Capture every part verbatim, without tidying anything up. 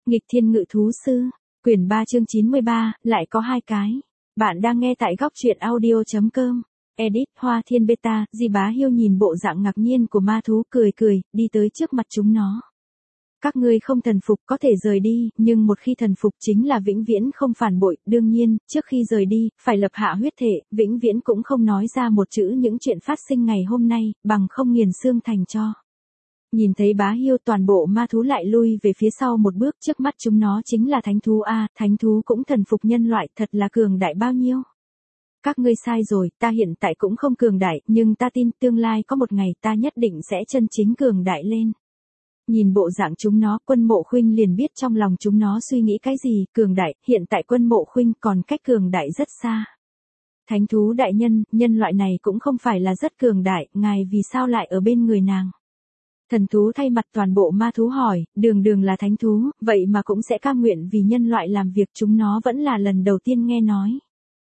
Nghịch thiên ngự thú sư, quyển ba chương chín mươi ba, lại có hai cái. Bạn đang nghe tại góc truyện audio chấm com. Edit Hoa Thiên Beta. Di Bá Hiêu nhìn bộ dạng ngạc nhiên của ma thú, cười cười, đi tới trước mặt chúng nó. Các ngươi không thần phục có thể rời đi, nhưng một khi thần phục chính là vĩnh viễn không phản bội. Đương nhiên, trước khi rời đi, phải lập hạ huyết thể, vĩnh viễn cũng không nói ra một chữ những chuyện phát sinh ngày hôm nay, bằng không nghiền xương thành tro. Nhìn thấy Bá Hiêu, toàn bộ ma thú lại lui về phía sau một bước, trước mắt chúng nó chính là thánh thú a, thánh thú cũng thần phục nhân loại, thật là cường đại bao nhiêu. Các ngươi sai rồi, ta hiện tại cũng không cường đại, nhưng ta tin tương lai có một ngày ta nhất định sẽ chân chính cường đại lên. Nhìn bộ dạng chúng nó, Quân Mộ Khuynh liền biết trong lòng chúng nó suy nghĩ cái gì, cường đại, hiện tại Quân Mộ Khuynh còn cách cường đại rất xa. Thánh thú đại nhân, nhân loại này cũng không phải là rất cường đại, ngài vì sao lại ở bên người nàng? Thần thú thay mặt toàn bộ ma thú hỏi, đường đường là thánh thú, vậy mà cũng sẽ cam nguyện vì nhân loại làm việc, chúng nó vẫn là lần đầu tiên nghe nói.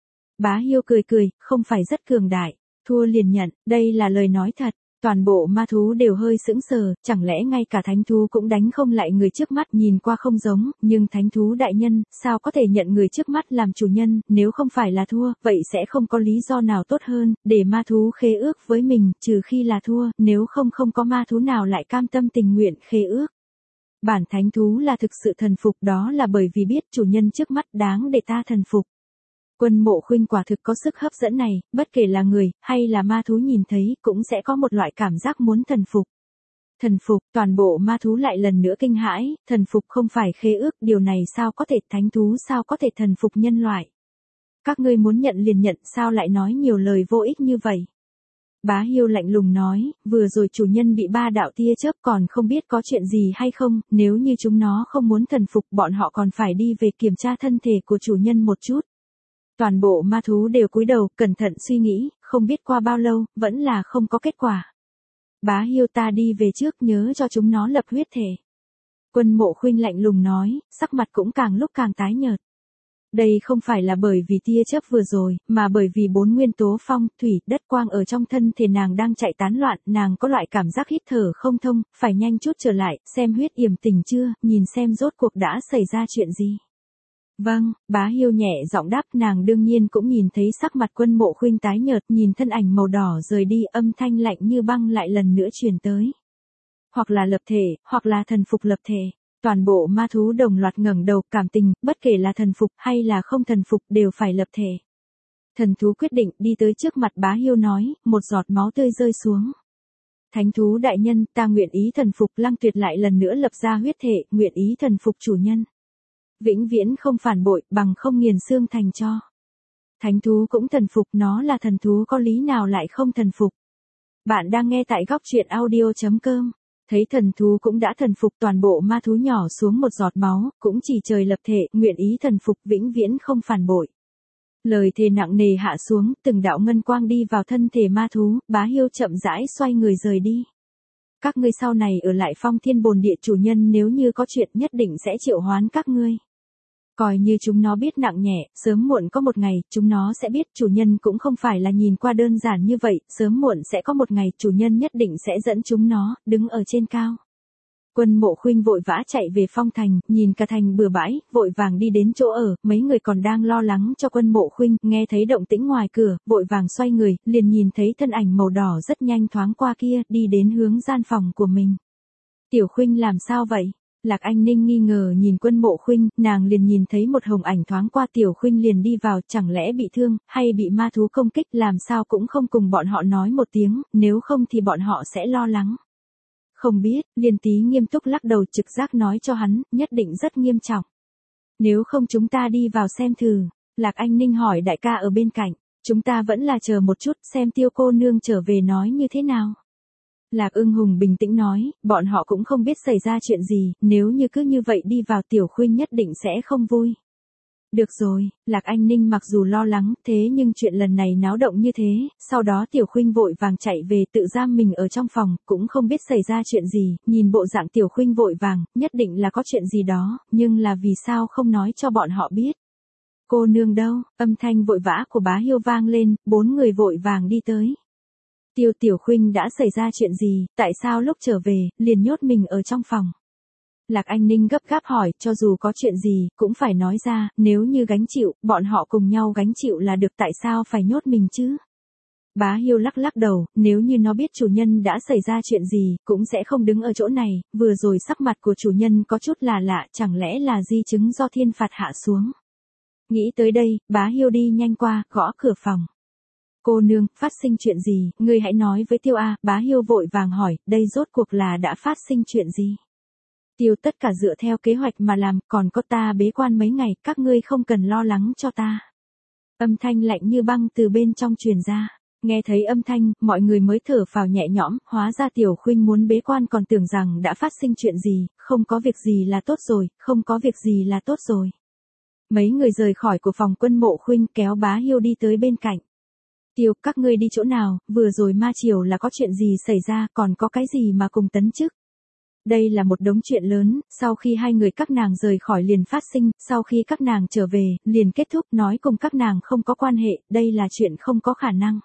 Bá Hiêu cười cười, không phải rất cường đại, thua liền nhận, đây là lời nói thật. Toàn bộ ma thú đều hơi sững sờ, chẳng lẽ ngay cả thánh thú cũng đánh không lại người trước mắt, nhìn qua không giống, nhưng thánh thú đại nhân, sao có thể nhận người trước mắt làm chủ nhân, nếu không phải là thua, vậy sẽ không có lý do nào tốt hơn, để ma thú khế ước với mình, trừ khi là thua, nếu không không có ma thú nào lại cam tâm tình nguyện khế ước. Bản thánh thú là thực sự thần phục, đó là bởi vì biết chủ nhân trước mắt đáng để ta thần phục. Quân Mộ Khuynh quả thực có sức hấp dẫn này, bất kể là người, hay là ma thú nhìn thấy, cũng sẽ có một loại cảm giác muốn thần phục. Thần phục, toàn bộ ma thú lại lần nữa kinh hãi, thần phục không phải khế ước, điều này sao có thể, thánh thú sao có thể thần phục nhân loại. Các ngươi muốn nhận liền nhận, sao lại nói nhiều lời vô ích như vậy. Bá Hiêu lạnh lùng nói, vừa rồi chủ nhân bị ba đạo tia chớp còn không biết có chuyện gì hay không, nếu như chúng nó không muốn thần phục bọn họ còn phải đi về kiểm tra thân thể của chủ nhân một chút. Toàn bộ ma thú đều cúi đầu, cẩn thận suy nghĩ, không biết qua bao lâu, vẫn là không có kết quả. Bá Hiêu ta đi về trước, nhớ cho chúng nó lập huyết thể. Quân Mộ Khuynh lạnh lùng nói, sắc mặt cũng càng lúc càng tái nhợt. Đây không phải là bởi vì tia chớp vừa rồi, mà bởi vì bốn nguyên tố phong, thủy, đất quang ở trong thân thể nàng đang chạy tán loạn, nàng có loại cảm giác hít thở không thông, phải nhanh chút trở lại, xem huyết yểm tình chưa, nhìn xem rốt cuộc đã xảy ra chuyện gì. Vâng, Bá Hiêu nhẹ giọng đáp, nàng đương nhiên cũng nhìn thấy sắc mặt Quân Mộ Khuynh tái nhợt, nhìn thân ảnh màu đỏ rời đi, âm thanh lạnh như băng lại lần nữa truyền tới. Hoặc là lập thể, hoặc là thần phục lập thể. Toàn bộ ma thú đồng loạt ngẩng đầu, cảm tình, bất kể là thần phục hay là không thần phục đều phải lập thể. Thần thú quyết định đi tới trước mặt Bá Hiêu nói, một giọt máu tươi rơi xuống. Thánh thú đại nhân, ta nguyện ý thần phục, Lăng Tuyệt lại lần nữa lập ra huyết thể, nguyện ý thần phục chủ nhân. Vĩnh viễn không phản bội, bằng không nghiền xương thành tro. Thánh thú cũng thần phục, nó là thần thú có lý nào lại không thần phục. Bạn đang nghe tại góc truyện audio chấm com. Thấy thần thú cũng đã thần phục, toàn bộ ma thú nhỏ xuống một giọt máu, cũng chỉ trời lập thể, nguyện ý thần phục, vĩnh viễn không phản bội. Lời thề nặng nề hạ xuống, từng đạo ngân quang đi vào thân thể ma thú, Bá Hiêu chậm rãi xoay người rời đi. Các ngươi sau này ở lại Phong Thiên Bồn Địa, chủ nhân nếu như có chuyện nhất định sẽ triệu hoán các ngươi. Coi như chúng nó biết nặng nhẹ, sớm muộn có một ngày, chúng nó sẽ biết chủ nhân cũng không phải là nhìn qua đơn giản như vậy, sớm muộn sẽ có một ngày, chủ nhân nhất định sẽ dẫn chúng nó, đứng ở trên cao. Quân Mộ Khuynh vội vã chạy về Phong Thành, nhìn cả thành bừa bãi, vội vàng đi đến chỗ ở, mấy người còn đang lo lắng cho Quân Mộ Khuynh, nghe thấy động tĩnh ngoài cửa, vội vàng xoay người, liền nhìn thấy thân ảnh màu đỏ rất nhanh thoáng qua kia, đi đến hướng gian phòng của mình. Tiểu Khuynh làm sao vậy? Lạc Anh Ninh nghi ngờ nhìn Quân Mộ Khuynh, nàng liền nhìn thấy một hồng ảnh thoáng qua, Tiểu Khuynh liền đi vào, chẳng lẽ bị thương, hay bị ma thú công kích, làm sao cũng không cùng bọn họ nói một tiếng, nếu không thì bọn họ sẽ lo lắng. Không biết, Liên Tý nghiêm túc lắc đầu, trực giác nói cho hắn, nhất định rất nghiêm trọng. Nếu không chúng ta đi vào xem thử. Lạc Anh Ninh hỏi đại ca ở bên cạnh, chúng ta vẫn là chờ một chút, xem Tiêu cô nương trở về nói như thế nào. Lạc Ưng Hùng bình tĩnh nói, bọn họ cũng không biết xảy ra chuyện gì, nếu như cứ như vậy đi vào, Tiểu Khuynh nhất định sẽ không vui. Được rồi, Lạc Anh Ninh mặc dù lo lắng, thế nhưng chuyện lần này náo động như thế, sau đó Tiểu Khuynh vội vàng chạy về tự giam mình ở trong phòng, cũng không biết xảy ra chuyện gì, nhìn bộ dạng Tiểu Khuynh vội vàng, nhất định là có chuyện gì đó, nhưng là vì sao không nói cho bọn họ biết. Cô nương đâu, âm thanh vội vã của Bá Hiêu vang lên, bốn người vội vàng đi tới. Tiêu Tiểu Khuynh đã xảy ra chuyện gì, tại sao lúc trở về, liền nhốt mình ở trong phòng. Lạc Anh Ninh gấp gáp hỏi, cho dù có chuyện gì, cũng phải nói ra, nếu như gánh chịu, bọn họ cùng nhau gánh chịu là được, tại sao phải nhốt mình chứ? Bá Hiêu lắc lắc đầu, nếu như nó biết chủ nhân đã xảy ra chuyện gì, cũng sẽ không đứng ở chỗ này, vừa rồi sắc mặt của chủ nhân có chút là lạ, chẳng lẽ là di chứng do thiên phạt hạ xuống. Nghĩ tới đây, Bá Hiêu đi nhanh qua, gõ cửa phòng. Cô nương, phát sinh chuyện gì, ngươi hãy nói với Tiêu A. Bá Hiêu vội vàng hỏi, đây rốt cuộc là đã phát sinh chuyện gì? Tiêu, tất cả dựa theo kế hoạch mà làm, còn có ta bế quan mấy ngày, các ngươi không cần lo lắng cho ta. Âm thanh lạnh như băng từ bên trong truyền ra. Nghe thấy âm thanh, mọi người mới thở phào nhẹ nhõm, hóa ra Tiểu Khuynh muốn bế quan, còn tưởng rằng đã phát sinh chuyện gì, không có việc gì là tốt rồi, không có việc gì là tốt rồi. Mấy người rời khỏi của phòng Quân Mộ Khuynh, kéo Bá Hiêu đi tới bên cạnh. Tiêu, các ngươi đi chỗ nào, vừa rồi ma triều là có chuyện gì xảy ra, còn có cái gì mà cùng tấn chức? Đây là một đống chuyện lớn, sau khi hai người các nàng rời khỏi liền phát sinh, sau khi các nàng trở về, liền kết thúc, nói cùng các nàng không có quan hệ, đây là chuyện không có khả năng.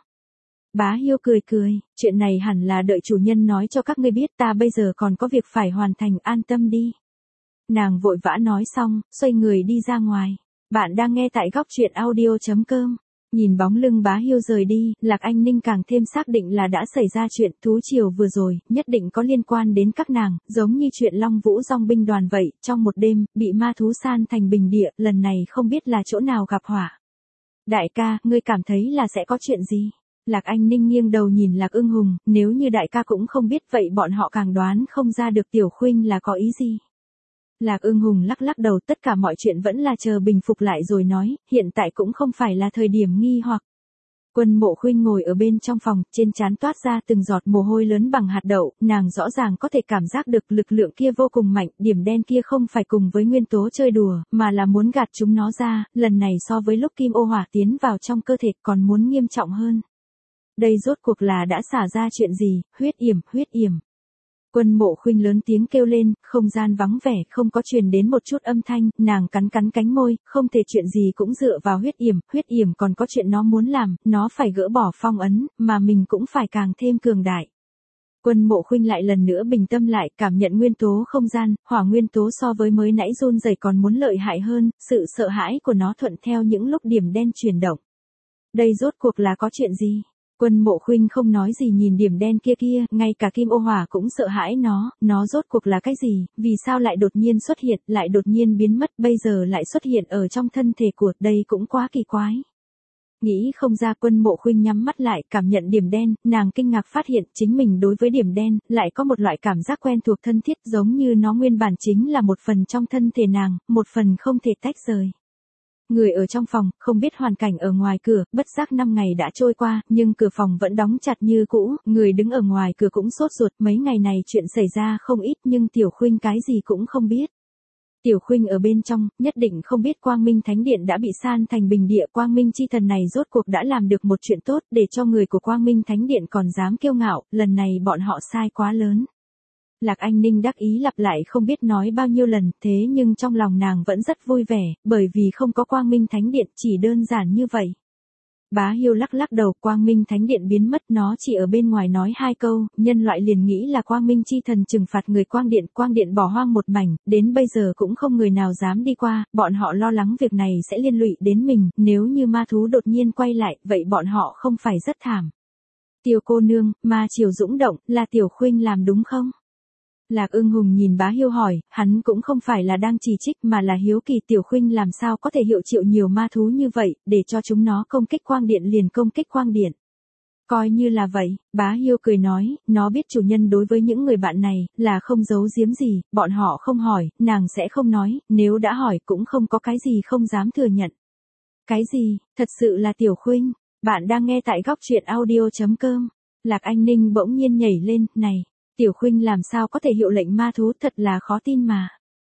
Bá Hiêu cười cười, chuyện này hẳn là đợi chủ nhân nói cho các ngươi biết, ta bây giờ còn có việc phải hoàn thành, an tâm đi. Nàng vội vã nói xong, xoay người đi ra ngoài. Bạn đang nghe tại góc truyện audio chấm com. Nhìn bóng lưng Bá Hiêu rời đi, Lạc Anh Ninh càng thêm xác định là đã xảy ra chuyện thú triều vừa rồi, nhất định có liên quan đến các nàng, giống như chuyện Long Vũ Dòng binh đoàn vậy, trong một đêm, bị ma thú san thành bình địa, lần này không biết là chỗ nào gặp hỏa. Đại ca, ngươi cảm thấy là sẽ có chuyện gì? Lạc Anh Ninh nghiêng đầu nhìn Lạc Ưng Hùng, nếu như đại ca cũng không biết vậy bọn họ càng đoán không ra được Tiểu Khuynh là có ý gì. Lạc Ưng Hùng lắc lắc đầu, tất cả mọi chuyện vẫn là chờ bình phục lại rồi nói, hiện tại cũng không phải là thời điểm nghi hoặc. Quân Mộ Khuynh ngồi ở bên trong phòng, trên trán toát ra từng giọt mồ hôi lớn bằng hạt đậu, nàng rõ ràng có thể cảm giác được lực lượng kia vô cùng mạnh, điểm đen kia không phải cùng với nguyên tố chơi đùa, mà là muốn gạt chúng nó ra, lần này so với lúc kim ô hỏa tiến vào trong cơ thể còn muốn nghiêm trọng hơn. Đây rốt cuộc là đã xả ra chuyện gì, huyết yểm, huyết yểm. Quân Mộ Khuynh lớn tiếng kêu lên, không gian vắng vẻ, không có truyền đến một chút âm thanh, nàng cắn cắn cánh môi, không thể chuyện gì cũng dựa vào huyết yểm, huyết yểm còn có chuyện nó muốn làm, nó phải gỡ bỏ phong ấn, mà mình cũng phải càng thêm cường đại. Quân Mộ Khuynh lại lần nữa bình tâm lại, cảm nhận nguyên tố không gian, hỏa nguyên tố so với mới nãy run rẩy còn muốn lợi hại hơn, sự sợ hãi của nó thuận theo những lúc điểm đen chuyển động. Đây rốt cuộc là có chuyện gì? Quân Mộ Khuynh không nói gì nhìn điểm đen kia kia, ngay cả kim ô hỏa cũng sợ hãi nó, nó rốt cuộc là cái gì, vì sao lại đột nhiên xuất hiện, lại đột nhiên biến mất, bây giờ lại xuất hiện ở trong thân thể của, đây cũng quá kỳ quái. Nghĩ không ra, Quân Mộ Khuynh nhắm mắt lại, cảm nhận điểm đen, nàng kinh ngạc phát hiện chính mình đối với điểm đen, lại có một loại cảm giác quen thuộc thân thiết, giống như nó nguyên bản chính là một phần trong thân thể nàng, một phần không thể tách rời. Người ở trong phòng, không biết hoàn cảnh ở ngoài cửa, bất giác năm ngày đã trôi qua, nhưng cửa phòng vẫn đóng chặt như cũ, người đứng ở ngoài cửa cũng sốt ruột, mấy ngày này chuyện xảy ra không ít nhưng Tiểu Khuynh cái gì cũng không biết. Tiểu Khuynh ở bên trong, nhất định không biết Quang Minh Thánh Điện đã bị san thành bình địa, Quang Minh chi thần này rốt cuộc đã làm được một chuyện tốt, để cho người của Quang Minh Thánh Điện còn dám kiêu ngạo, lần này bọn họ sai quá lớn. Lạc Anh Ninh đắc ý lặp lại không biết nói bao nhiêu lần, thế nhưng trong lòng nàng vẫn rất vui vẻ, bởi vì không có Quang Minh Thánh Điện, chỉ đơn giản như vậy. Bá Hiêu lắc lắc đầu, Quang Minh Thánh Điện biến mất, nó chỉ ở bên ngoài nói hai câu, nhân loại liền nghĩ là Quang Minh chi thần trừng phạt người Quang Điện, Quang Điện bỏ hoang một mảnh, đến bây giờ cũng không người nào dám đi qua, bọn họ lo lắng việc này sẽ liên lụy đến mình, nếu như ma thú đột nhiên quay lại, vậy bọn họ không phải rất thảm. Tiểu cô nương, ma triều dũng động, là Tiểu Khuynh làm đúng không? Lạc Ưng Hùng nhìn Bá Hiêu hỏi, hắn cũng không phải là đang chỉ trích mà là hiếu kỳ Tiểu Khuynh làm sao có thể hiệu triệu nhiều ma thú như vậy, để cho chúng nó công kích Quang Điện liền công kích Quang Điện. Coi như là vậy, Bá Hiêu cười nói, nó biết chủ nhân đối với những người bạn này, là không giấu giếm gì, bọn họ không hỏi, nàng sẽ không nói, nếu đã hỏi cũng không có cái gì không dám thừa nhận. Cái gì, thật sự là Tiểu Khuynh, bạn đang nghe tại góc truyện audio chấm com. Lạc Anh Ninh bỗng nhiên nhảy lên, này. Tiểu Khuynh làm sao có thể hiệu lệnh ma thú, thật là khó tin mà.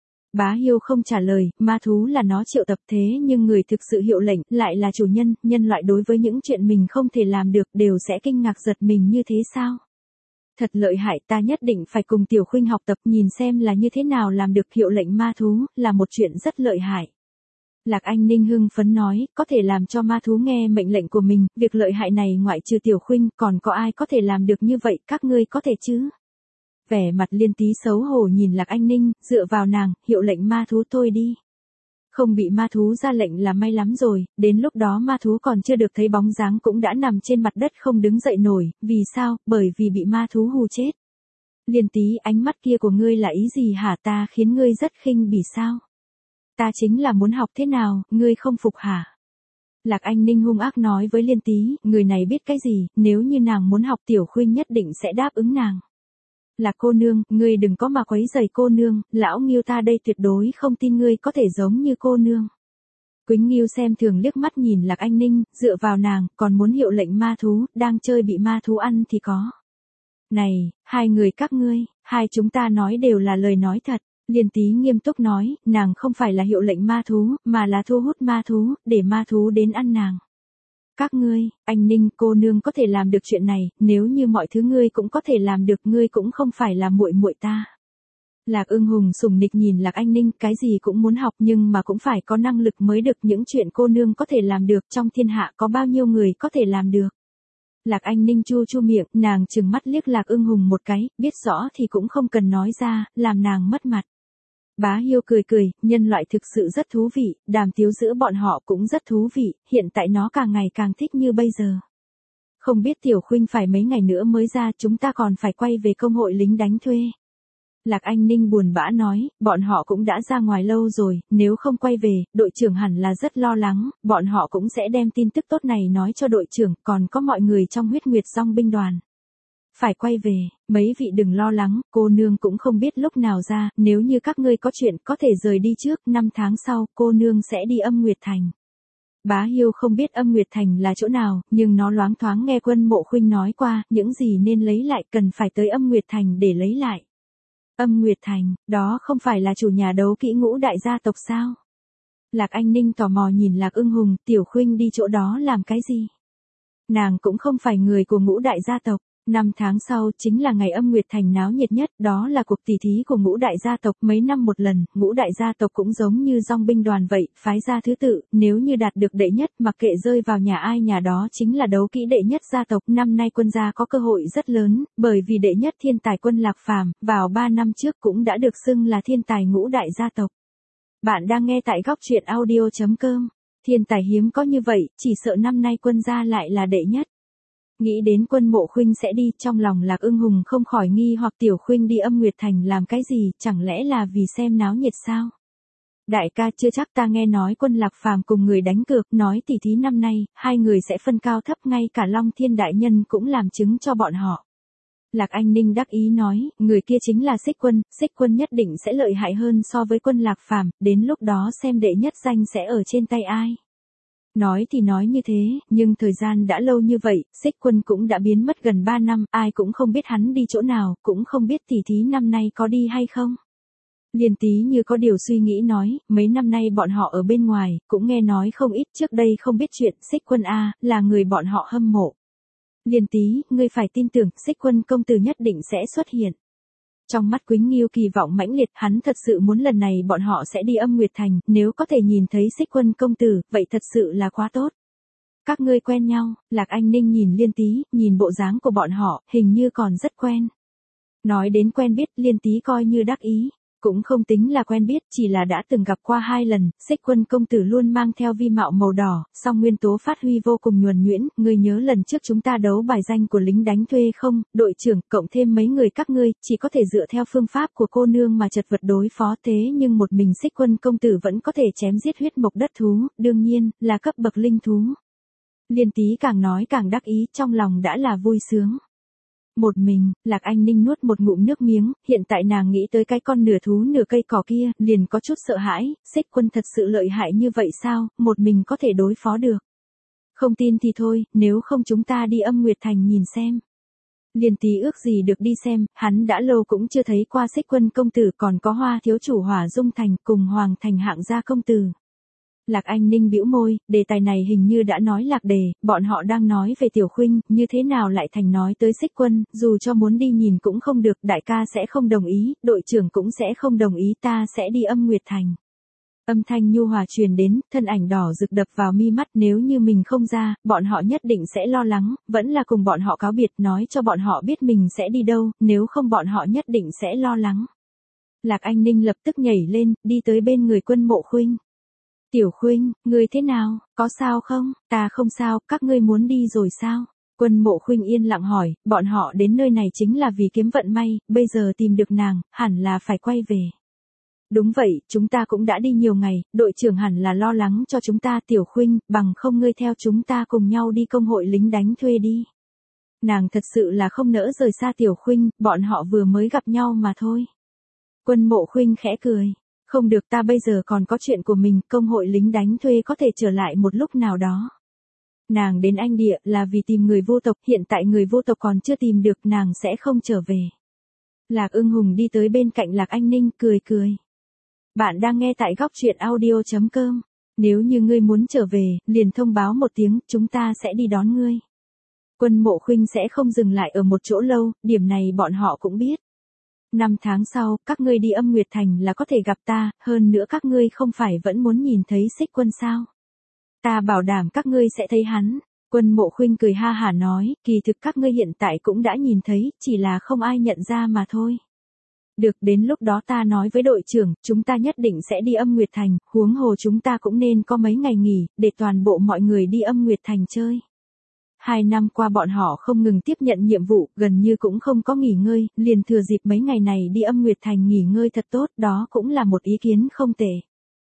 Bá Hiêu không trả lời, ma thú là nó triệu tập thế nhưng người thực sự hiệu lệnh lại là chủ nhân, nhân loại đối với những chuyện mình không thể làm được đều sẽ kinh ngạc giật mình như thế sao? Thật lợi hại, ta nhất định phải cùng Tiểu Khuynh học tập nhìn xem là như thế nào làm được hiệu lệnh ma thú, là một chuyện rất lợi hại. Lạc Anh Ninh hưng phấn nói, có thể làm cho ma thú nghe mệnh lệnh của mình, việc lợi hại này ngoại trừ Tiểu Khuynh còn có ai có thể làm được như vậy, các ngươi có thể chứ? Vẻ mặt Liên Tý xấu hổ nhìn Lạc Anh Ninh, dựa vào nàng, hiệu lệnh ma thú thôi đi. Không bị ma thú ra lệnh là may lắm rồi, đến lúc đó ma thú còn chưa được thấy bóng dáng cũng đã nằm trên mặt đất không đứng dậy nổi, vì sao, bởi vì bị ma thú hù chết. Liên Tý, ánh mắt kia của ngươi là ý gì hả, ta khiến ngươi rất khinh bỉ sao? Ta chính là muốn học thế nào, ngươi không phục hả? Lạc Anh Ninh hung ác nói với Liên Tý, người này biết cái gì, nếu như nàng muốn học Tiểu Khuynh nhất định sẽ đáp ứng nàng. Lạc cô nương, ngươi đừng có mà quấy rầy cô nương, lão Nghiêu ta đây tuyệt đối không tin ngươi có thể giống như cô nương. Quýnh Nghiêu xem thường liếc mắt nhìn Lạc Anh Ninh, dựa vào nàng, còn muốn hiệu lệnh ma thú, đang chơi bị ma thú ăn thì có. Này, hai người các ngươi, hai chúng ta nói đều là lời nói thật. Liên Tý nghiêm túc nói, nàng không phải là hiệu lệnh ma thú, mà là thu hút ma thú, để ma thú đến ăn nàng. Các ngươi, anh Ninh cô nương có thể làm được chuyện này, nếu như mọi thứ ngươi cũng có thể làm được, ngươi cũng không phải là muội muội ta. Lạc Ưng Hùng sủng nịch nhìn Lạc Anh Ninh, cái gì cũng muốn học nhưng mà cũng phải có năng lực mới được, những chuyện cô nương có thể làm được trong thiên hạ có bao nhiêu người có thể làm được. Lạc Anh Ninh chu chu miệng, nàng trừng mắt liếc Lạc Ưng Hùng một cái, biết rõ thì cũng không cần nói ra, làm nàng mất mặt. Bá Hiêu cười cười, nhân loại thực sự rất thú vị, đàm tiếu giữa bọn họ cũng rất thú vị, hiện tại nó càng ngày càng thích như bây giờ. Không biết Tiểu Khuynh phải mấy ngày nữa mới ra, chúng ta còn phải quay về công hội lính đánh thuê. Lạc Anh Ninh buồn bã nói, bọn họ cũng đã ra ngoài lâu rồi, nếu không quay về, đội trưởng hẳn là rất lo lắng, bọn họ cũng sẽ đem tin tức tốt này nói cho đội trưởng, còn có mọi người trong huyết nguyệt dòng binh đoàn. Phải quay về, mấy vị đừng lo lắng, cô nương cũng không biết lúc nào ra, nếu như các ngươi có chuyện có thể rời đi trước, năm tháng sau, cô nương sẽ đi Âm Nguyệt Thành. Bá Hiêu không biết Âm Nguyệt Thành là chỗ nào, nhưng nó loáng thoáng nghe Quân Mộ Khuynh nói qua, những gì nên lấy lại cần phải tới Âm Nguyệt Thành để lấy lại. Âm Nguyệt Thành, đó không phải là chủ nhà đấu kỹ ngũ đại gia tộc sao? Lạc Anh Ninh tò mò nhìn Lạc Ưng Hùng, Tiểu Khuynh đi chỗ đó làm cái gì? Nàng cũng không phải người của ngũ đại gia tộc. Năm tháng sau chính là ngày Âm Nguyệt Thành náo nhiệt nhất, đó là cuộc tỷ thí của ngũ đại gia tộc, mấy năm một lần, ngũ đại gia tộc cũng giống như dòng binh đoàn vậy, phái ra thứ tự, nếu như đạt được đệ nhất, mặc kệ rơi vào nhà ai nhà đó chính là đấu kỹ đệ nhất gia tộc. Năm nay Quân gia có cơ hội rất lớn, bởi vì đệ nhất thiên tài Quân Lạc Phàm, vào ba năm trước cũng đã được xưng là thiên tài ngũ đại gia tộc. Bạn đang nghe tại góc truyện audio chấm com. Thiên tài hiếm có như vậy, chỉ sợ năm nay Quân gia lại là đệ nhất. Nghĩ đến Quân Mộ Khuynh sẽ đi, trong lòng Lạc Ưng Hùng không khỏi nghi hoặc Tiểu Khuynh đi Âm Nguyệt Thành làm cái gì, chẳng lẽ là vì xem náo nhiệt sao? Đại ca chưa chắc, ta nghe nói Quân Lạc Phàm cùng người đánh cược, nói tỷ thí năm nay, hai người sẽ phân cao thấp, ngay cả Long Thiên đại nhân cũng làm chứng cho bọn họ. Lạc Anh Ninh đắc ý nói, người kia chính là Xích Quân, Xích Quân nhất định sẽ lợi hại hơn so với Quân Lạc Phàm, đến lúc đó xem đệ nhất danh sẽ ở trên tay ai. Nói thì nói như thế, nhưng thời gian đã lâu như vậy, Xích Quân cũng đã biến mất gần ba năm, ai cũng không biết hắn đi chỗ nào, cũng không biết tỷ thí năm nay có đi hay không. Liên Tý như có điều suy nghĩ nói, mấy năm nay bọn họ ở bên ngoài, cũng nghe nói không ít, trước đây không biết chuyện, Xích Quân a, là người bọn họ hâm mộ. Liên Tý, ngươi phải tin tưởng, Xích Quân công tử nhất định sẽ xuất hiện. Trong mắt Quýnh Nghiêu kỳ vọng mãnh liệt, hắn thật sự muốn lần này bọn họ sẽ đi Âm Nguyệt Thành, nếu có thể nhìn thấy Xích Quân công tử, vậy thật sự là quá tốt. Các ngươi quen nhau, Lạc Anh Ninh nhìn Liên Tý, nhìn bộ dáng của bọn họ, hình như còn rất quen. Nói đến quen biết, Liên Tý coi như đắc ý. Cũng không tính là quen biết, chỉ là đã từng gặp qua hai lần, Xích Quân công tử luôn mang theo vi mạo màu đỏ, song nguyên tố phát huy vô cùng nhuần nhuyễn, ngươi nhớ lần trước chúng ta đấu bài danh của lính đánh thuê không, đội trưởng, cộng thêm mấy người các ngươi, chỉ có thể dựa theo phương pháp của cô nương mà chật vật đối phó, thế nhưng một mình Xích Quân công tử vẫn có thể chém giết huyết mộc đất thú, đương nhiên, là cấp bậc linh thú. Liên Tý càng nói càng đắc ý, trong lòng đã là vui sướng. Một mình, Lạc Anh Ninh nuốt một ngụm nước miếng, hiện tại nàng nghĩ tới cái con nửa thú nửa cây cỏ kia, liền có chút sợ hãi, Xích Quân thật sự lợi hại như vậy sao, một mình có thể đối phó được. Không tin thì thôi, nếu không chúng ta đi Âm Nguyệt Thành nhìn xem. Liên Tý ước gì được đi xem, hắn đã lâu cũng chưa thấy qua Xích Quân công tử, còn có Hoa thiếu chủ Hỏa Dung Thành cùng Hoàng Thành hạng gia công tử. Lạc Anh Ninh bĩu môi, đề tài này hình như đã nói lạc đề, bọn họ đang nói về Tiểu Khuynh, như thế nào lại thành nói tới Xích Quân, dù cho muốn đi nhìn cũng không được, đại ca sẽ không đồng ý, đội trưởng cũng sẽ không đồng ý, ta sẽ đi Âm Nguyệt Thành. Âm thanh nhu hòa truyền đến, thân ảnh đỏ rực đập vào mi mắt, nếu như mình không ra, bọn họ nhất định sẽ lo lắng, vẫn là cùng bọn họ cáo biệt, nói cho bọn họ biết mình sẽ đi đâu, nếu không bọn họ nhất định sẽ lo lắng. Lạc Anh Ninh lập tức nhảy lên, đi tới bên người Quân Mộ Khuynh. Tiểu Khuynh, ngươi thế nào, có sao không? Ta không sao, các ngươi muốn đi rồi sao? Quân Mộ Khuynh yên lặng hỏi, bọn họ đến nơi này chính là vì kiếm vận may, bây giờ tìm được nàng, hẳn là phải quay về. Đúng vậy, chúng ta cũng đã đi nhiều ngày, đội trưởng hẳn là lo lắng cho chúng ta. Tiểu Khuynh, bằng không ngươi theo chúng ta cùng nhau đi công hội lính đánh thuê đi. Nàng thật sự là không nỡ rời xa Tiểu Khuynh, bọn họ vừa mới gặp nhau mà thôi. Quân Mộ Khuynh khẽ cười. Không được, ta bây giờ còn có chuyện của mình, công hội lính đánh thuê có thể trở lại một lúc nào đó. Nàng đến Anh Địa là vì tìm người vô tộc, hiện tại người vô tộc còn chưa tìm được, nàng sẽ không trở về. Lạc Ưng Hùng đi tới bên cạnh Lạc Anh Ninh, cười cười. Bạn đang nghe tại góc truyện audio chấm com. Nếu như ngươi muốn trở về, liền thông báo một tiếng, chúng ta sẽ đi đón ngươi. Quân Mộ Khuynh sẽ không dừng lại ở một chỗ lâu, điểm này bọn họ cũng biết. Năm tháng sau, các ngươi đi Âm Nguyệt Thành là có thể gặp ta, hơn nữa các ngươi không phải vẫn muốn nhìn thấy Xích Quân sao? Ta bảo đảm các ngươi sẽ thấy hắn. Quân Mộ Khuynh cười ha hả nói, kỳ thực các ngươi hiện tại cũng đã nhìn thấy, chỉ là không ai nhận ra mà thôi. Được, đến lúc đó ta nói với đội trưởng, chúng ta nhất định sẽ đi Âm Nguyệt Thành, huống hồ chúng ta cũng nên có mấy ngày nghỉ, để toàn bộ mọi người đi Âm Nguyệt Thành chơi. Hai năm qua bọn họ không ngừng tiếp nhận nhiệm vụ, gần như cũng không có nghỉ ngơi, liền thừa dịp mấy ngày này đi Âm Nguyệt Thành nghỉ ngơi thật tốt, đó cũng là một ý kiến không tệ.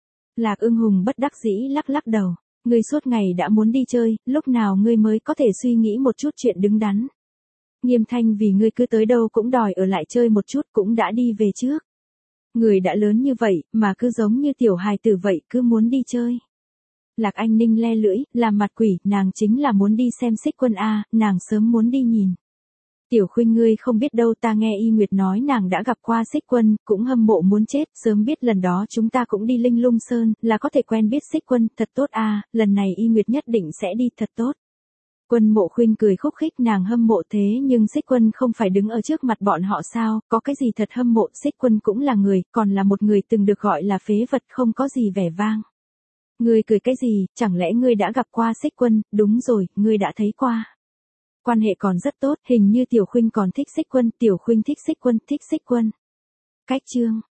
Lạc Ưng Hùng bất đắc dĩ lắc lắc đầu, ngươi suốt ngày đã muốn đi chơi, lúc nào ngươi mới có thể suy nghĩ một chút chuyện đứng đắn. Nghiêm Thanh vì ngươi cứ tới đâu cũng đòi ở lại chơi một chút, cũng đã đi về trước. Người đã lớn như vậy, mà cứ giống như tiểu hài tử vậy, cứ muốn đi chơi. Lạc Anh Ninh le lưỡi, làm mặt quỷ, nàng chính là muốn đi xem Xích Quân a, nàng sớm muốn đi nhìn. Tiểu Khuynh ngươi không biết đâu, ta nghe Y Nguyệt nói nàng đã gặp qua Xích Quân, cũng hâm mộ muốn chết, sớm biết lần đó chúng ta cũng đi Linh Lung Sơn, là có thể quen biết Xích Quân, thật tốt a, lần này Y Nguyệt nhất định sẽ đi, thật tốt. Quân Mộ Khuynh cười khúc khích, nàng hâm mộ thế nhưng Xích Quân không phải đứng ở trước mặt bọn họ sao, có cái gì thật hâm mộ, Xích Quân cũng là người, còn là một người từng được gọi là phế vật, không có gì vẻ vang. Ngươi cười cái gì, chẳng lẽ ngươi đã gặp qua Xích Quân? Đúng rồi, ngươi đã thấy qua. Quan hệ còn rất tốt, hình như Tiểu Khuynh còn thích Xích Quân, Tiểu Khuynh thích Xích Quân, thích Xích Quân. Cách chương